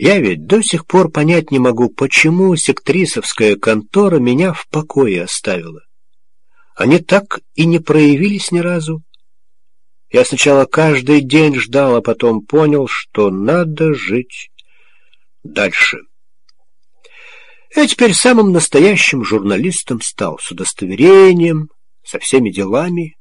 Я ведь до сих пор понять не могу, почему сектрисовская контора меня в покое оставила. Они так и не проявились ни разу. Я сначала каждый день ждал, а потом понял, что надо жить дальше. Я теперь самым настоящим журналистом стал, с удостоверением, со всеми делами.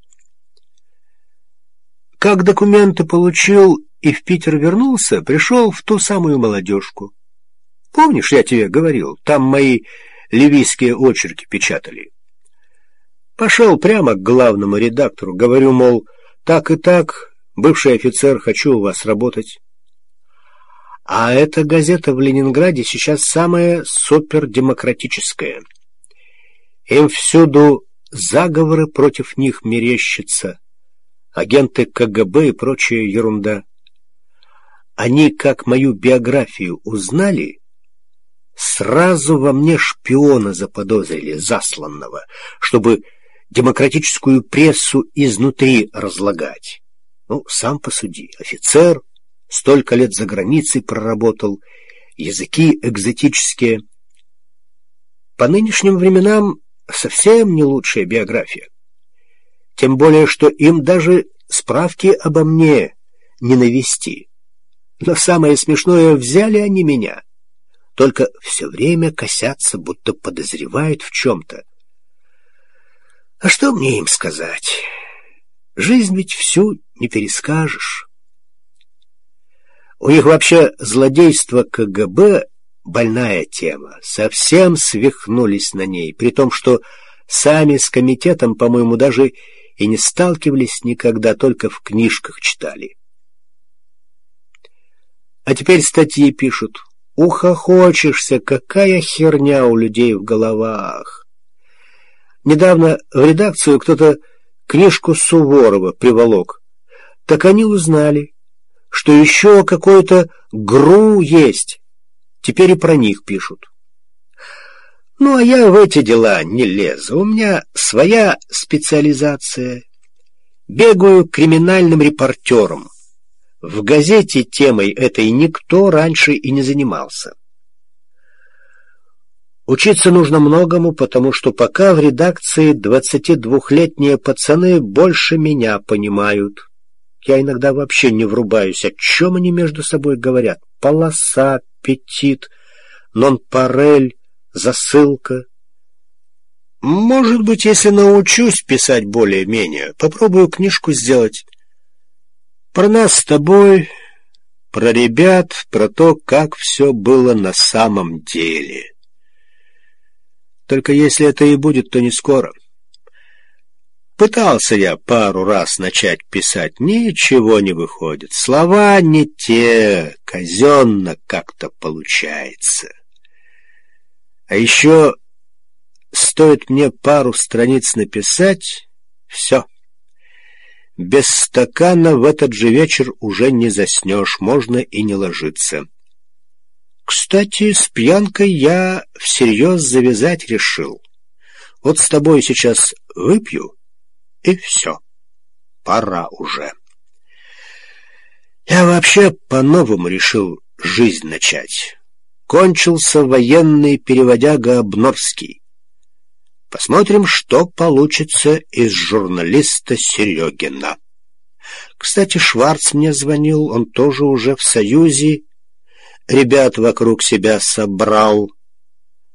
Как документы получил и в Питер вернулся, пришел в ту самую молодежку. Помнишь, я тебе говорил, там мои ливийские очерки печатали. Пошел прямо к главному редактору, говорю, мол, так и так, бывший офицер, хочу у вас работать. А эта газета в Ленинграде сейчас самая супердемократическая. Им всюду заговоры против них мерещатся, агенты КГБ и прочая ерунда. Они, как мою биографию узнали, сразу во мне шпиона заподозрили, засланного, чтобы демократическую прессу изнутри разлагать. Ну, сам посуди, офицер, столько лет за границей проработал, языки экзотические. По нынешним временам совсем не лучшая биография. Тем более, что им даже справки обо мне не навести. Но самое смешное, взяли они меня. Только все время косятся, будто подозревают в чем-то. А что мне им сказать? Жизнь ведь всю не перескажешь. У них вообще злодейство КГБ — больная тема. Совсем свихнулись на ней, при том, что сами с комитетом, по-моему, даже и не сталкивались никогда, только в книжках читали. А теперь статьи пишут. Ухохочешься, какая херня у людей в головах. Недавно в редакцию кто-то книжку Суворова приволок. Так они узнали, что еще какой-то ГРУ есть. Теперь и про них пишут. Ну, а я в эти дела не лезу. У меня своя специализация. Бегаю криминальным репортером. В газете темой этой никто раньше и не занимался. Учиться нужно многому, потому что пока в редакции 22-летние пацаны больше меня понимают. Я иногда вообще не врубаюсь, о чем они между собой говорят. Полоса, петит, нонпарель, засылка. Может быть, если научусь писать более-менее, попробую книжку сделать. Про нас с тобой, про ребят, про то, как все было на самом деле. Только если это и будет, то не скоро. Пытался я пару раз начать писать, ничего не выходит. Слова не те, казенно как-то получается. А еще стоит мне пару страниц написать, все. Без стакана в этот же вечер уже не заснешь, можно и не ложиться. Кстати, с пьянкой я всерьез завязать решил. Вот с тобой сейчас выпью, и все. Пора уже. Я вообще по-новому решил жизнь начать. Кончился военный переводяга Обнорский. Посмотрим, что получится из журналиста Серегина. Кстати, Шварц мне звонил, он тоже уже в Союзе. Ребят вокруг себя собрал.